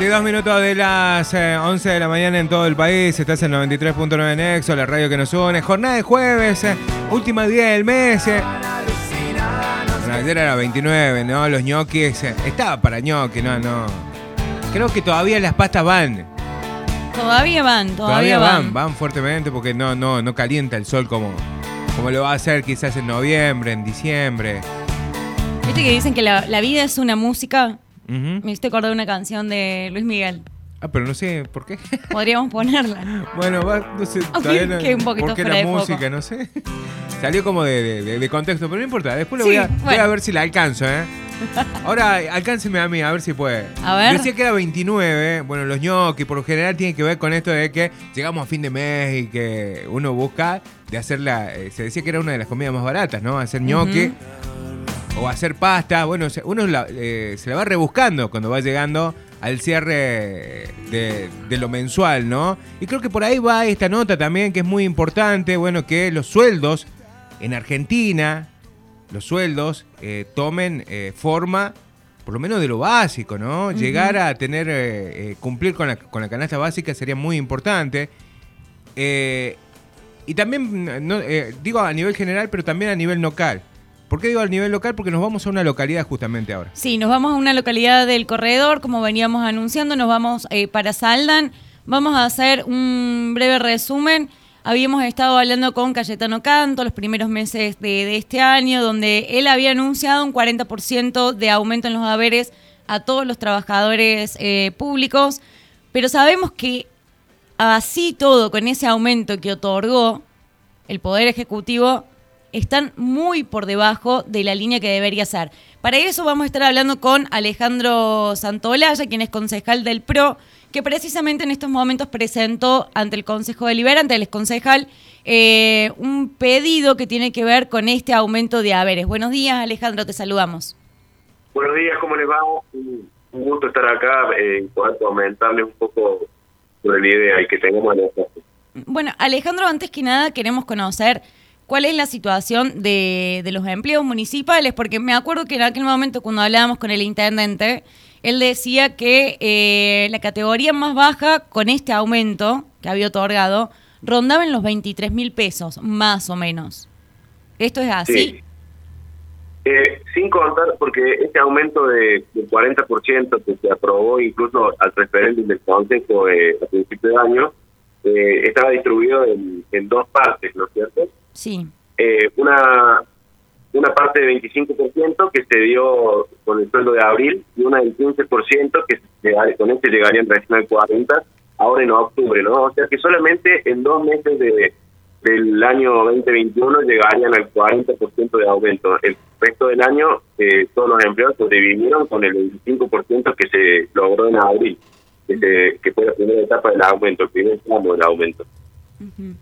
22 minutos de las 11 de la mañana en todo el país. Estás en 93.9 Nexo, la radio que nos une. Jornada de jueves, última día del mes. Bueno, ayer era 29, ¿no? Los ñoquis. Estaba para ñoqui, no. Creo que todavía las pastas van. Todavía van fuertemente porque no calienta el sol como lo va a hacer quizás en noviembre, en diciembre. ¿Viste que dicen que la vida es una música? Uh-huh. Me hiciste acordar una canción de Luis Miguel. Pero no sé por qué. Podríamos ponerla. Bueno, no sé. Que un poquito ¿por qué fuera la de música? foco. No sé. Salió como de contexto, pero no importa. Después Sí, voy a ver si la alcanzo, ¿eh? Ahora, alcánceme a mí, a ver si puede. A ver. Decía que era 29. Bueno, los ñoquis por lo general tienen que ver con esto de que llegamos a fin de mes y que uno busca de hacerla. Se decía que era una de las comidas más baratas, ¿no? Hacer ñoqui. Uh-huh. O hacer pasta. Bueno, uno se la va rebuscando cuando va llegando al cierre de lo mensual, ¿no? Y creo que por ahí va esta nota también, que es muy importante. Bueno, que los sueldos en Argentina, tomen forma, por lo menos de lo básico, ¿no? Uh-huh. Llegar a tener, cumplir con la canasta básica sería muy importante. Y también, digo a nivel general, pero también a nivel local. ¿Por qué digo a nivel local? Porque nos vamos a una localidad justamente ahora. Sí, nos vamos a una localidad del corredor, como veníamos anunciando, nos vamos para Saldan. Vamos a hacer un breve resumen. Habíamos estado hablando con Cayetano Canto los primeros meses de este año, donde él había anunciado un 40% de aumento en los haberes a todos los trabajadores públicos, pero sabemos que así todo, con ese aumento que otorgó el Poder Ejecutivo, están muy por debajo de la línea que debería ser. Para eso vamos a estar hablando con Alejandro Santolaya, quien es concejal del PRO, que precisamente en estos momentos presentó ante el Consejo Deliberante, el concejal, un pedido que tiene que ver con este aumento de haberes. Buenos días, Alejandro, te saludamos. Buenos días, ¿cómo les va? Un gusto estar acá, poder comentarles un poco sobre la idea y que tengamos en esto. Bueno, Alejandro, antes que nada queremos conocer cuál es la situación de los empleos municipales, porque me acuerdo que en aquel momento cuando hablábamos con el intendente, él decía que la categoría más baja con este aumento que había otorgado rondaba en los 23.000 pesos, más o menos. ¿Esto es así? Sí. Sin contar, porque este aumento del 40% que se aprobó incluso al referéndum del Consejo a principio de año, estaba distribuido en dos partes, ¿no es cierto? Sí. Una parte de 25% que se dio con el sueldo de abril y una del 15% que con este llegarían recién al 40% ahora en octubre, ¿no? O sea que solamente en 2 meses del año 2021 llegarían al 40% de aumento. El resto del año todos los empleados sobrevivieron con el 25% que se logró en abril, que fue la primera etapa del aumento, el primer tramo del aumento. Uh-huh.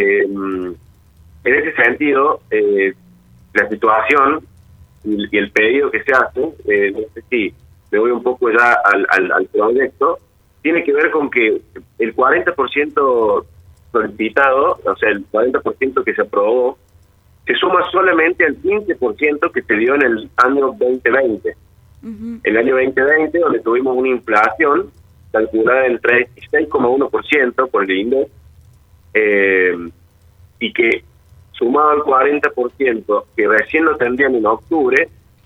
En ese sentido, la situación y el pedido que se hace, no sé si me voy un poco ya al proyecto, tiene que ver con que el 40% solicitado, o sea, el 40% que se aprobó, se suma solamente al 15% que se dio en el año 2020. Uh-huh. El año 2020, donde tuvimos una inflación calculada en 36,1% por el INDEC, y que sumado al 40% que recién lo tendrían en octubre,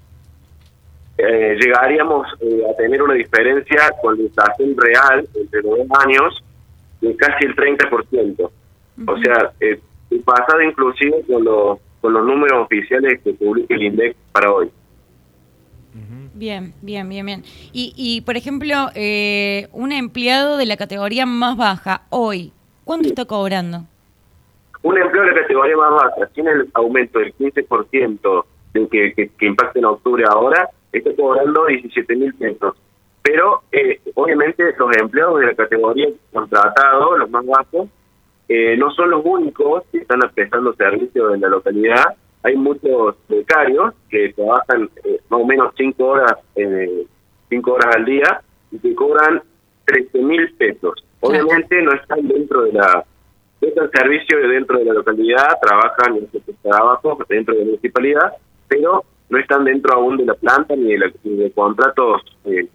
llegaríamos a tener una diferencia con la inflación real entre los 2 años de casi el 30%. Uh-huh. O sea, el pasado inclusive con los números oficiales que publica el INDEC para hoy. Bien. Y por ejemplo, un empleado de la categoría más baja hoy, ¿cuánto está cobrando? Un empleo de la categoría más baja, tiene el aumento del 15% que impacta en octubre ahora, está cobrando 17.000 pesos. Pero, obviamente, los empleados de la categoría contratados, los más bajos, no son los únicos que están prestando servicios en la localidad. Hay muchos becarios que trabajan más o menos 5 horas al día y que cobran 13.000 pesos. Obviamente no están dentro de el servicio dentro de la localidad, trabajan en ese trabajo dentro de la municipalidad, pero no están dentro aún de la planta ni de contratos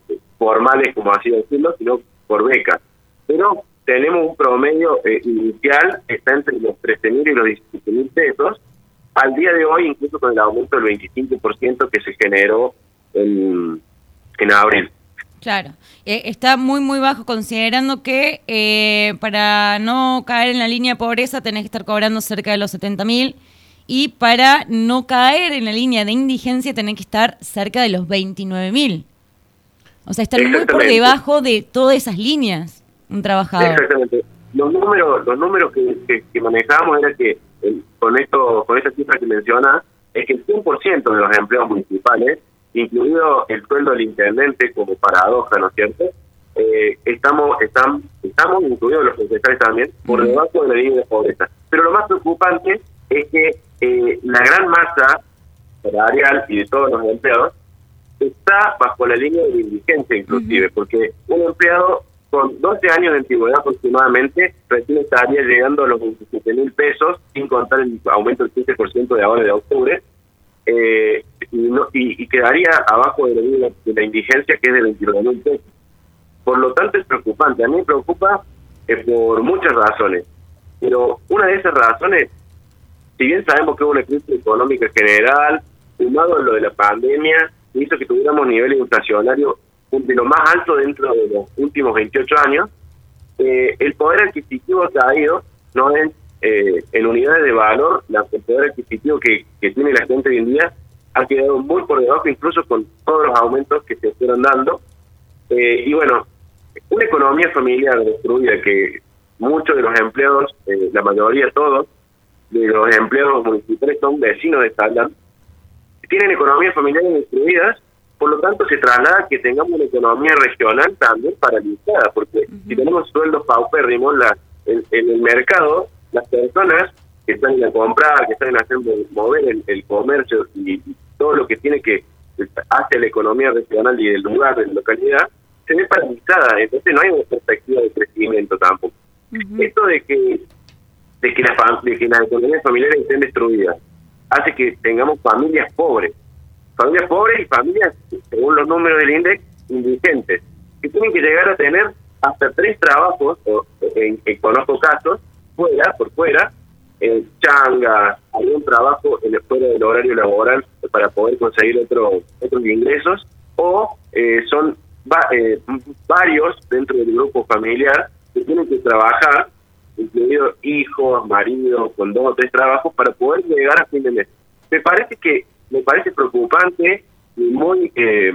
formales, como así decirlo, sino por becas. Pero tenemos un promedio inicial, está entre los 13.000 y los 17.000 pesos, al día de hoy, incluso con el aumento del 25% que se generó en abril. Claro, está muy, muy bajo, considerando que para no caer en la línea de pobreza tenés que estar cobrando cerca de los 70.000 y para no caer en la línea de indigencia tenés que estar cerca de los 29.000. O sea, están muy por debajo de todas esas líneas un trabajador. Exactamente. Los números que manejamos era que con esta cifra que menciona, es que el 100% de los empleos municipales, incluido el sueldo del intendente como paradoja, ¿no es cierto? Estamos incluidos los funcionarios también por debajo de la línea de pobreza. Pero lo más preocupante es que la gran masa salarial y de todos los empleados está bajo la línea de indigencia inclusive, porque un empleado con 12 años de antigüedad aproximadamente recién estaría llegando a los 27.000 pesos, sin contar el aumento del 15% de ahora de octubre, y quedaría abajo de la línea de la indigencia, que es de 29.000 pesos. Por lo tanto, es preocupante. A mí me preocupa por muchas razones, pero una de esas razones, si bien sabemos que hubo una crisis económica general, sumado a lo de la pandemia, hizo que tuviéramos niveles inflacionarios de lo más alto dentro de los últimos 28 años, el poder adquisitivo ha caído, no es en unidades de valor, el poder adquisitivo que tiene la gente hoy en día ha quedado muy por debajo, incluso con todos los aumentos que se fueron dando. Y bueno, una economía familiar destruida, que muchos de los empleados, la mayoría, todos, de los empleados municipales son vecinos de Saldan, tienen economías familiares destruidas. Por lo tanto, se traslada que tengamos una economía regional también paralizada, porque si tenemos sueldos paupérrimos en el mercado, las personas que están en a comprar, que están en hacer mover el comercio y todo lo que tiene que hace la economía regional y del lugar, de la localidad, se ve paralizada. Entonces no hay una perspectiva de crecimiento tampoco. Esto de que las economías familiares estén destruidas hace que tengamos familias pobres y familias, según los números del INDEC, indigentes, que tienen que llegar a tener hasta 3 trabajos, conozco casos, por fuera, changas, algún trabajo fuera del horario laboral para poder conseguir otros ingresos, o son varios dentro del grupo familiar que tienen que trabajar, incluidos hijos, maridos, con 2 o 3 trabajos para poder llegar a fin de mes. Me parece preocupante y muy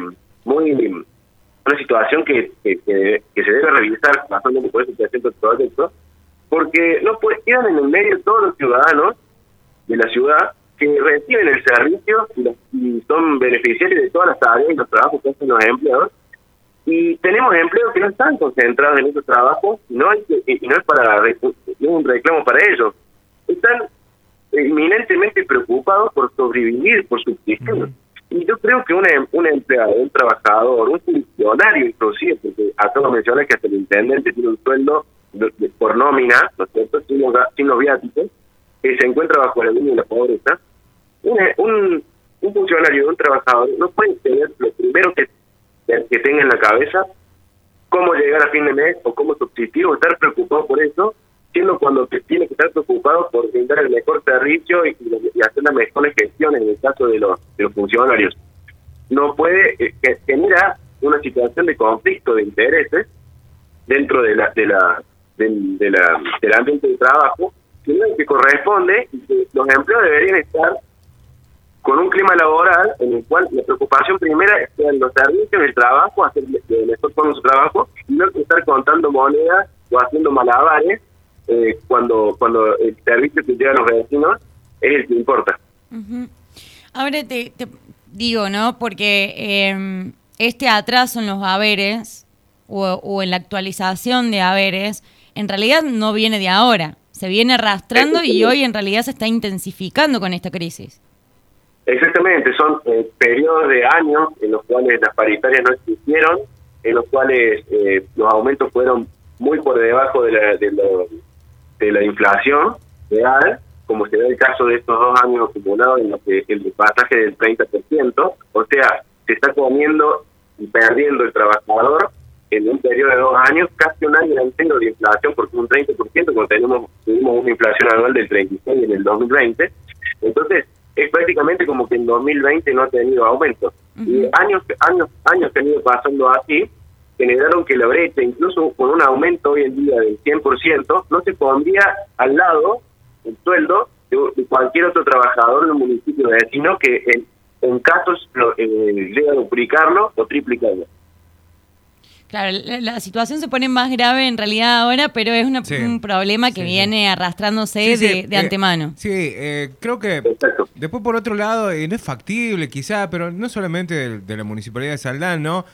una situación que se debe revisar pasando por ese proyecto, porque no quedan en el medio todos los ciudadanos de la ciudad que reciben el servicio y son beneficiarios de todas las tareas y los trabajos que hacen los empleados, y tenemos empleos que no están concentrados en esos trabajos, y no es un reclamo para ellos, están eminentemente preocupados por sobrevivir, por subsistir. Y yo creo que un empleado, un trabajador, un funcionario inclusive, porque acabo de mencionar que hasta el intendente tiene un sueldo por nómina, ¿no es cierto?, sin los viáticos, que se encuentra bajo la línea de la pobreza. Un funcionario, un trabajador, no puede tener lo primero que tenga en la cabeza cómo llegar a fin de mes o cómo subsistir o estar preocupado por eso, siendo cuando tiene que estar preocupado por brindar el mejor servicio y hacer las mejores gestiones en el caso de los funcionarios. No puede, genera una situación de conflicto de intereses dentro del ambiente de trabajo, que corresponde y que los empleados deberían estar con un clima laboral en el cual la preocupación primera es en los servicios, el trabajo, hacer el mejor forma su trabajo, y no estar contando monedas o haciendo malabares cuando el servicio que llegan los vecinos es el que importa. Ahora te digo, ¿no? Porque este atraso en los haberes o en la actualización de haberes en realidad no viene de ahora, se viene arrastrando y hoy en realidad se está intensificando con esta crisis. Exactamente, son periodos de años en los cuales las paritarias no existieron, en los cuales los aumentos fueron muy por debajo de la inflación real, como se da el caso de estos 2 años acumulados en los que el pasaje del 30%, o sea, se está comiendo y perdiendo el trabajador en un periodo de 2 años, casi un año entero de inflación, porque un 30%, cuando tuvimos una inflación anual del 36% en el 2020. Entonces, es prácticamente como que en 2020 no ha tenido aumento. Y años que han ido pasando así, generaron que la brecha, incluso con un aumento hoy en día del 100%, no se pondría al lado el sueldo de cualquier otro trabajador del municipio vecino que en casos llega a duplicarlo o triplicarlo. Claro, la situación se pone más grave en realidad ahora, pero es un problema que viene arrastrándose de antemano. Creo que Exacto. después por otro lado, no es factible quizá, pero no solamente de la Municipalidad de Saldán, ¿no?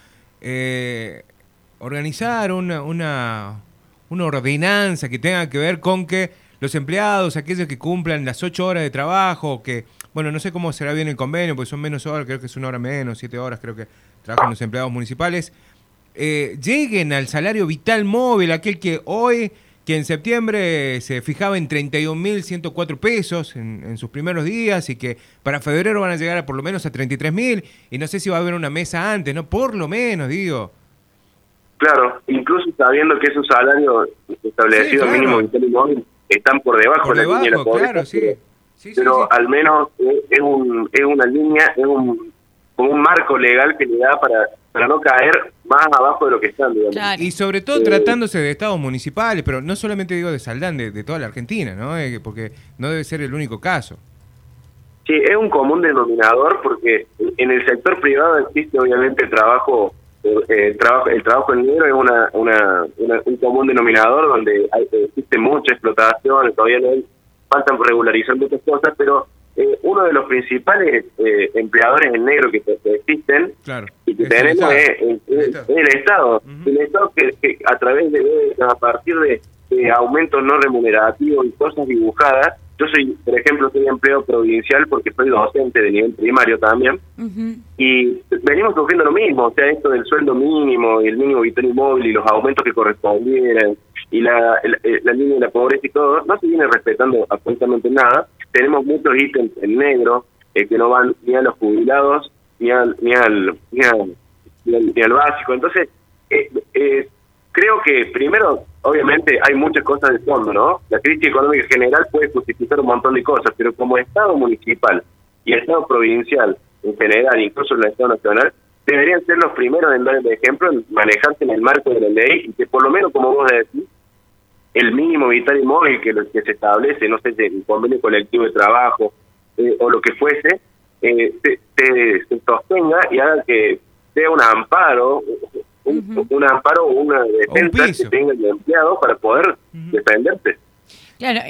Organizar una ordenanza que tenga que ver con que los empleados, aquellos que cumplan las 8 horas de trabajo, que, bueno, no sé cómo será bien el convenio, porque son menos horas, creo que es 1 hora menos, 7 horas, creo que trabajan los empleados municipales, lleguen al salario vital móvil, aquel que en septiembre se fijaba en 31.104 pesos en sus primeros días y que para febrero van a llegar por lo menos a 33.000 y no sé si va a haber una mesa antes, ¿no? Por lo menos, digo. Claro, incluso sabiendo que esos salarios establecidos mínimo vital y móvil están por debajo de la línea de la pobreza, claro, pero al menos es una línea, es como un marco legal que le da para no caer más abajo de lo que están, digamos. Claro. Y sobre todo tratándose de estados municipales, pero no solamente digo de Saldán, de toda la Argentina, ¿no? Porque no debe ser el único caso. Sí, es un común denominador porque en el sector privado existe obviamente el trabajo en negro, es un común denominador donde existe mucha explotación, todavía faltan regularizar muchas cosas, pero uno de los principales empleadores en negro que existen y que tenemos es el Estado. El Estado que a través a partir de aumentos no remunerativos y cosas dibujadas. Yo por ejemplo, soy empleado provincial porque soy docente de nivel primario también, y venimos sufriendo lo mismo, o sea, esto del sueldo mínimo y el mínimo vital y móvil y los aumentos que correspondieran y la línea de la pobreza y todo, no se viene respetando absolutamente nada. Tenemos muchos ítems en negro que no van ni a los jubilados ni al básico. Entonces, creo que primero, obviamente, hay muchas cosas de fondo, ¿no? La crisis económica general puede justificar un montón de cosas, pero como Estado municipal y Estado provincial en general, incluso el Estado nacional, deberían ser los primeros en dar el ejemplo, en manejarse en el marco de la ley y que por lo menos, como vos decís, el mínimo vital y móvil que se establece, no sé, el convenio colectivo de trabajo o lo que fuese, se sostenga y haga que sea un amparo, un amparo o una defensa que tenga el empleado para poder defenderse. Claro,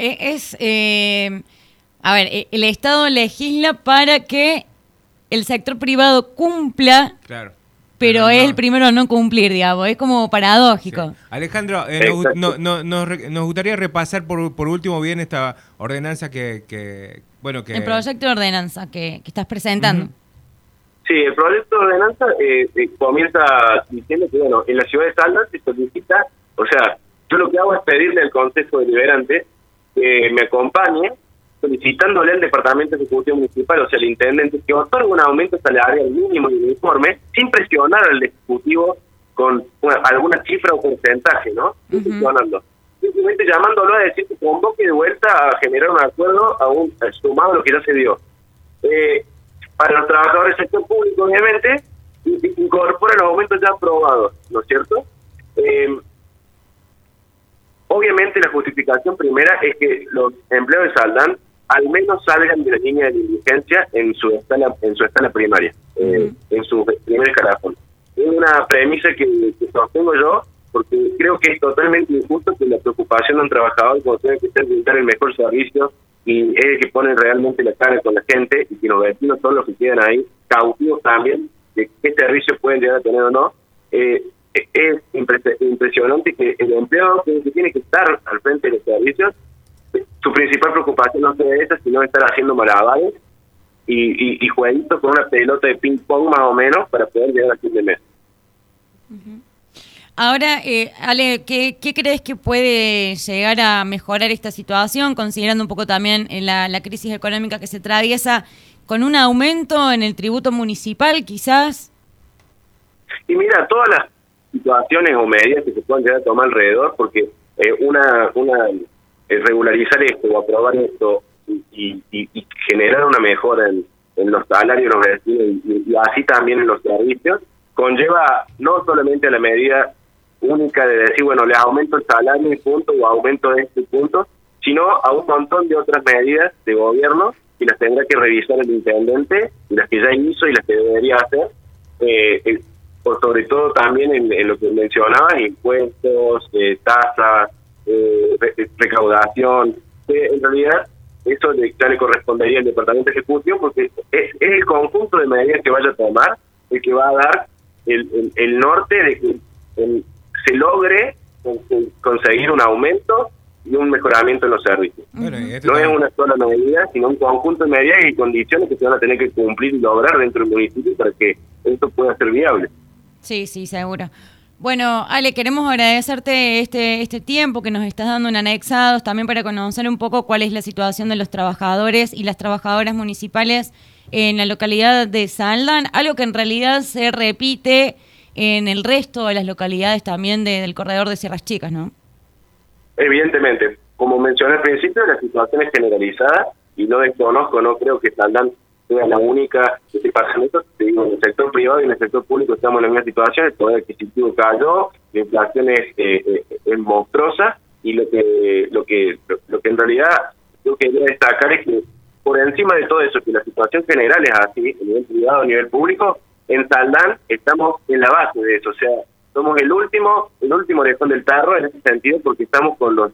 a ver, el Estado legisla para que el sector privado cumpla, pero es el primero a no cumplir, digamos, es como paradójico. Sí. Alejandro, nos gustaría repasar por último bien esta ordenanza que el proyecto de ordenanza que estás presentando. Sí, el proyecto de ordenanza comienza diciendo que, bueno, en la ciudad de Saldán se solicita, o sea, yo lo que hago es pedirle al Consejo Deliberante que me acompañe solicitándole al Departamento Ejecutivo Municipal, o sea, al Intendente, que otorgue un aumento salarial mínimo y uniforme sin presionar al Ejecutivo con alguna cifra o porcentaje, ¿no? Presionando. Simplemente llamándolo a decir que convoque de vuelta a generar un acuerdo sumado a lo que ya se dio. Para los trabajadores del sector público, obviamente, incorpora los aumentos ya aprobados, ¿no es cierto? Obviamente la justificación primera es que los empleados de Saldán al menos salgan de la línea de indigencia en su escala primaria, en su primer escalafón. Es una premisa que sostengo yo, porque creo que es totalmente injusto que la preocupación de un trabajador cuando tiene que ser brindar el mejor servicio y es el que pone realmente la cara con la gente, y que los vecinos son los que quedan ahí cautivos también de qué servicio pueden llegar a tener o no. Es impresionante que el empleado que tiene que estar al frente de los servicios, su principal preocupación no sea esa, sino estar haciendo malabares y jueguitos con una pelota de ping pong más o menos para poder llegar a fin de mes. Ahora, Ale, ¿qué crees que puede llegar a mejorar esta situación, considerando un poco también la crisis económica que se atraviesa, con un aumento en el tributo municipal, quizás? Y mira, todas las situaciones o medidas que se puedan llegar a tomar alrededor, porque regularizar esto o aprobar esto y generar una mejora en los salarios de los vecinos y así también en los servicios, conlleva no solamente a la medida única de decir, bueno, les aumento el salario y punto, o aumento este punto, sino a un montón de otras medidas de gobierno y las tendrá que revisar el intendente, y las que ya hizo y las que debería hacer, por sobre todo también en lo que mencionabas, impuestos, tasas, recaudación. En realidad, eso ya le correspondería al Departamento Ejecutivo, porque es el conjunto de medidas que vaya a tomar el que va a dar el norte de que se logre conseguir un aumento y un mejoramiento en los servicios. Bueno, no es una sola medida, sino un conjunto de medidas y condiciones que se van a tener que cumplir y lograr dentro del municipio para que esto pueda ser viable. Sí, seguro. Bueno, Ale, queremos agradecerte este tiempo que nos estás dando en Anexados, también para conocer un poco cuál es la situación de los trabajadores y las trabajadoras municipales en la localidad de Saldan, algo que en realidad se repite en el resto de las localidades también del corredor de Sierras Chicas, ¿no? Evidentemente, como mencioné al principio, la situación es generalizada y no desconozco, no creo que Saldan sea la única que esté pasando esto. Te digo, en el sector privado y en el sector público estamos en la misma situación, el poder adquisitivo cayó, la inflación es monstruosa y lo que en realidad yo quería destacar es que por encima de todo eso, que la situación general es así, a nivel privado, a nivel público, en Saldan estamos en la base de eso, o sea, somos el último orejón del tarro en ese sentido, porque están con los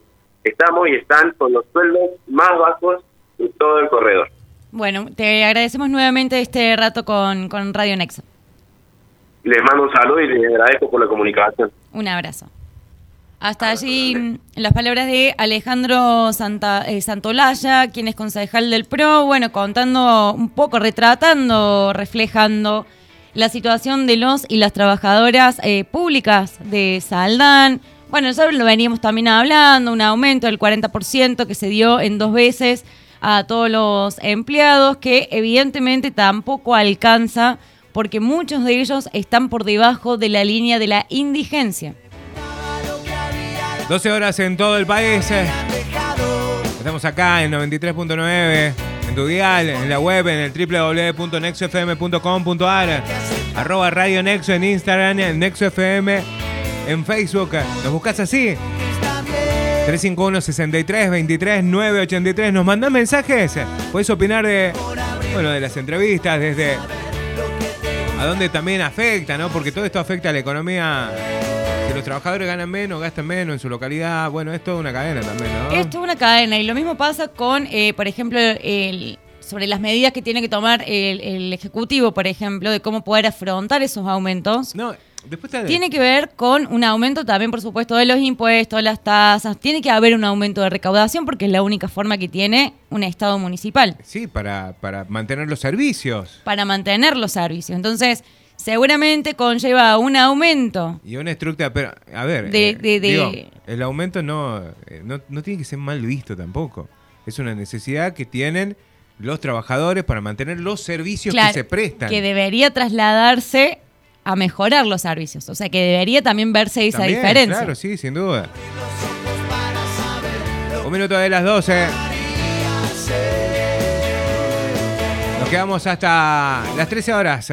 sueldos más bajos de todo el corredor. Bueno, te agradecemos nuevamente este rato con Radio Nexo. Les mando un saludo y les agradezco por la comunicación. Un abrazo. Hasta allí las palabras de Alejandro Santolaya, quien es concejal del PRO, bueno, contando un poco, retratando, reflejando la situación de los y las trabajadoras públicas de Saldan. Bueno, nosotros lo veníamos también hablando, un aumento del 40% que se dio en 2 veces a todos los empleados, que evidentemente tampoco alcanza, porque muchos de ellos están por debajo de la línea de la indigencia. 12 horas en todo el país. Estamos acá en 93.9, en tu dial, en la web, en el www.nexofm.com.ar, @Radio Nexo en Instagram, en Nexo FM en Facebook. Nos buscas así. 351-63-23-983. Nos mandan mensajes. Puedes opinar de las entrevistas, desde a dónde también afecta, ¿no? Porque todo esto afecta a la economía. Si los trabajadores ganan menos, gastan menos en su localidad. Bueno, es toda una cadena también, ¿no? Es toda una cadena. Y lo mismo pasa con, por ejemplo, sobre las medidas que tiene que tomar el Ejecutivo, por ejemplo, de cómo poder afrontar esos aumentos. No, después tiene que ver con un aumento también, por supuesto, de los impuestos, las tasas. Tiene que haber un aumento de recaudación porque es la única forma que tiene un Estado municipal. Sí, para mantener los servicios. Para mantener los servicios. Entonces, seguramente conlleva un aumento. Y una estructura, pero a ver, el aumento no tiene que ser mal visto tampoco. Es una necesidad que tienen los trabajadores para mantener los servicios que se prestan. Que debería trasladarse a mejorar los servicios. O sea, que debería también verse esa diferencia. Claro, sí, sin duda. 1 minuto de las 12. Nos quedamos hasta las 13 horas.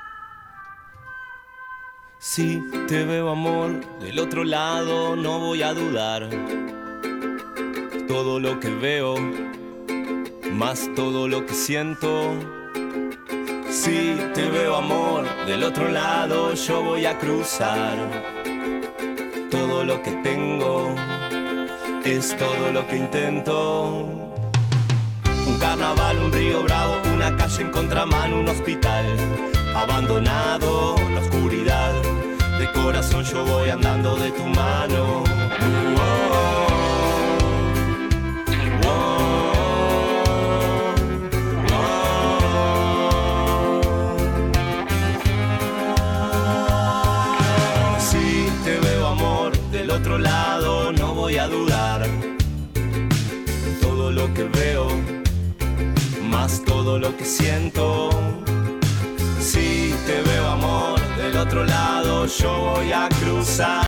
Si te veo, amor, del otro lado, no voy a dudar. Todo lo que veo, más todo lo que siento. Si te veo, amor, del otro lado, yo voy a cruzar. Todo lo que tengo es todo lo que intento. Un carnaval, un río bravo, una calle en contramano, un hospital abandonado, la oscuridad. De corazón yo voy andando de tu mano. Si te veo, amor, del otro lado, no voy a dudar. Todo lo que veo, más todo lo que siento. Si te veo amor del otro lado, yo voy a cruzar.